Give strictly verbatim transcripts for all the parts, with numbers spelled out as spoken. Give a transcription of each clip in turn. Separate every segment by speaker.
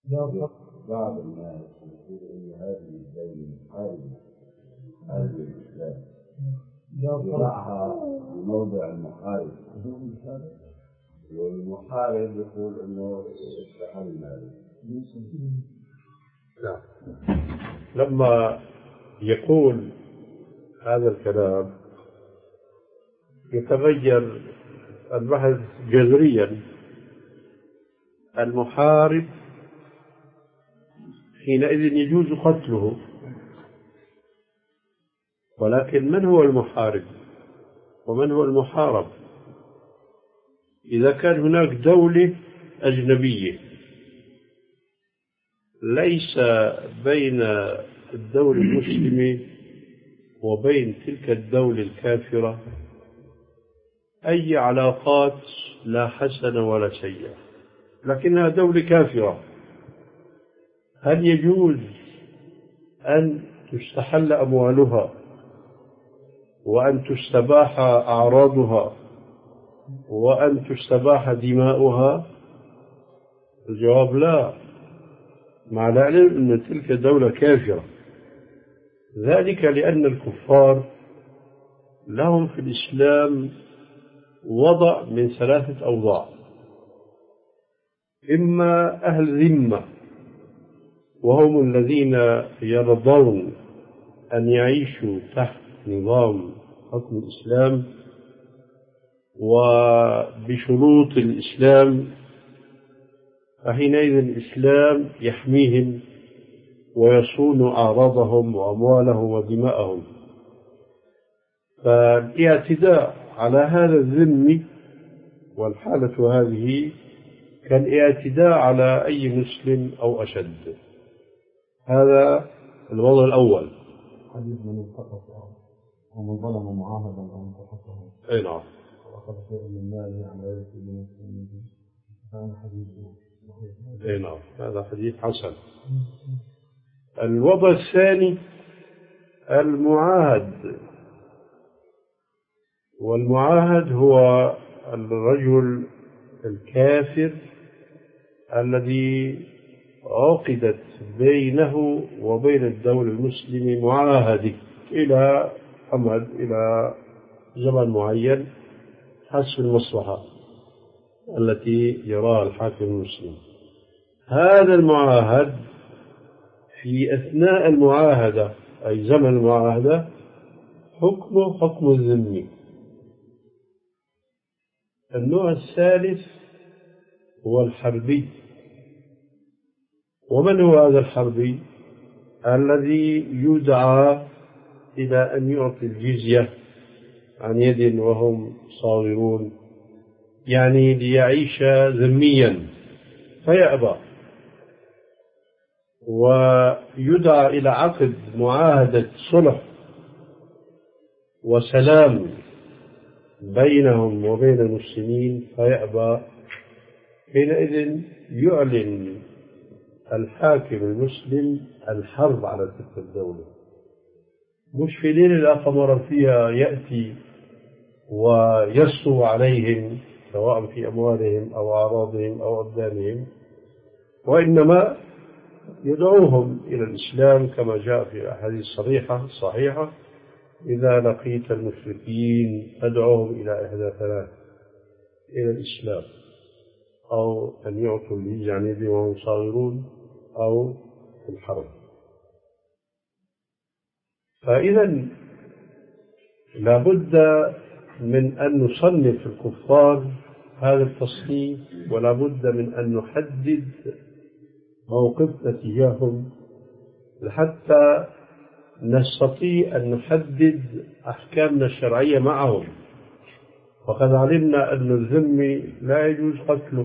Speaker 1: بعض الناس يقول إن هذه الدولة محاربة هذه الإسلام يضعها في موضع المحارب، والمحارب يقول إنه استحلنا.
Speaker 2: لا. لما يقول هذا الكلام يتغير البحث جذريا. المحارب حينئذ يجوز قتله، ولكن من هو المحارب ومن هو المحارب؟ إذا كان هناك دولة أجنبية ليس بين الدولة المسلمة وبين تلك الدولة الكافرة أي علاقات لا حسنة ولا سيئة، لكنها دولة كافرة، هل يجوز أن تستحل أموالها وأن تستباح أعراضها وأن تستباح دماؤها؟ الجواب لا، مع العلم أن تلك دولة كافرة. ذلك لأن الكفار لهم في الإسلام وضع من ثلاثة أوضاع: إما أهل ذمة وهم الذين يرضون أن يعيشوا تحت نظام حكم الإسلام وبشروط الإسلام، فحينئذ الإسلام يحميهم ويصون أعراضهم وأموالهم ودماءهم. فالاعتداء على هذا الذم والحالة هذه كالاعتداء على أي مسلم أو أشد. هذا الوضع الأول.
Speaker 1: حديث من التقص ومن ظلم معاهدا أو انتقصه
Speaker 2: أي نعم
Speaker 1: وأخذ شيئا من ماله عن غير سبيل هذا حديث.
Speaker 2: أي نعم هذا حديث حسن. الوضع الثاني المعاهد، والمعاهد هو الرجل الكافر الذي عقدت بينه وبين الدولة المسلمة معاهدة إلى أمد إلى زمن معين حسب المصلحة التي يراها الحاكم المسلم. هذا المعاهد في أثناء المعاهدة أي زمن المعاهدة حكمه حكم الذمي. النوع الثالث هو الحربي. ومن هو هذا الحربي؟ الذي يدعى إلى أن يعطي الجزية عن يد وهم صاغرون، يعني ليعيش ذميا فيأبى، ويدعى إلى عقد معاهدة صلح وسلام بينهم وبين المسلمين فيأبى. حينئذ يعلن الحاكم المسلم الحرب على تلك الدولة، مش في ليلة قمر فيها يأتي ويسطو عليهم سواء في أموالهم أو أعراضهم أو أبدانهم، وإنما يدعوهم إلى الإسلام كما جاء في الأحاديث الصريحة الصحيحة: إذا لقيت المشركين فادعوهم إلى إحدى ثلاث: إلى الإسلام، أو أن يعطوا الجزية عن يد وهم صاغرون، أو الحرب. فإذا لابد من أن نصنف الكفار هذا التصنيف، ولا بد من أن نحدد موقفنا تجاههم حتى نستطيع أن نحدد أحكامنا الشرعية معهم. وقد علمنا أن الذمي لا يجوز قتله،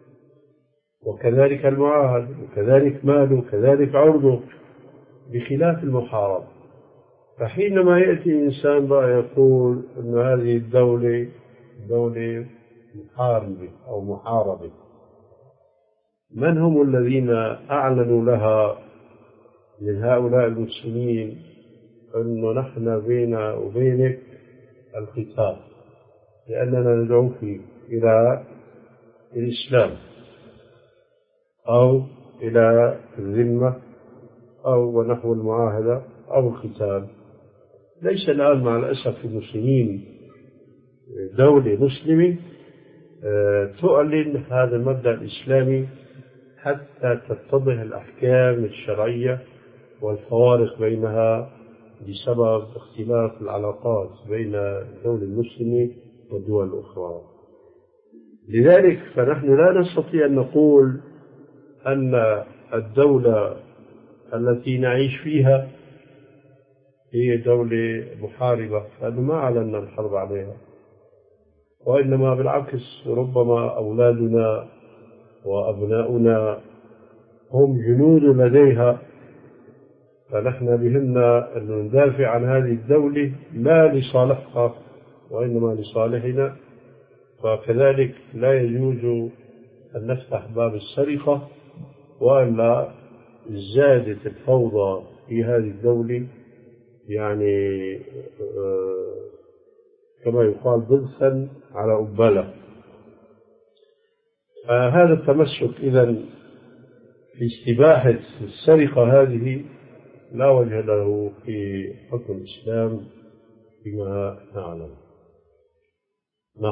Speaker 2: وكذلك المعاهد، وكذلك ماله، وكذلك عرضه، بخلاف المحارب. فحينما يأتي إنسان بقى يقول أن هذه الدولة دولة محاربة أو محاربة، من هم الذين أعلنوا لها من هؤلاء المسلمين أنه نحن بيننا وبينك القتال لأننا ندعوك إلى الإسلام أو إلى الذمة أو نحو المعاهدة أو القتال. ليس الآن مع الأسف المسلمين دولة مسلمة تعلن هذا المبدأ الإسلامي حتى تتضح الأحكام الشرعية والفوارق بينها بسبب اختلاف العلاقات بين الدولة المسلمة والدول الأخرى. لذلك فنحن لا نستطيع أن نقول أن الدولة التي نعيش فيها هي دولة محاربة، لأنه ما أعلنا الحرب عليها، وإنما بالعكس ربما أولادنا وأبناؤنا هم جنود لديها، فنحن بهمنا أن ندافع عن هذه الدولة لا لصالحها وإنما لصالحنا. فكذلك لا يجوز أن نفتح باب السرقة وألا زادت الفوضى في هذه الدولة، يعني كما يقال ضغثا على أبالة. فهذا التمسك إذن في استباحة السرقة هذه لا وجه له في حكم الإسلام بما نعلم.